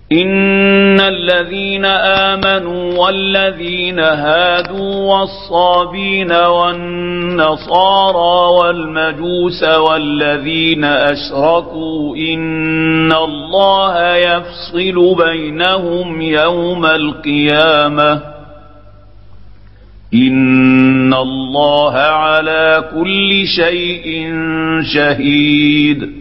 إن الذين آمنوا والذين هادوا والصابين والنصارى والمجوس والذين أشركوا إن الله يفصل بينهم يوم القيامة إن الله على كل شيء شهيد.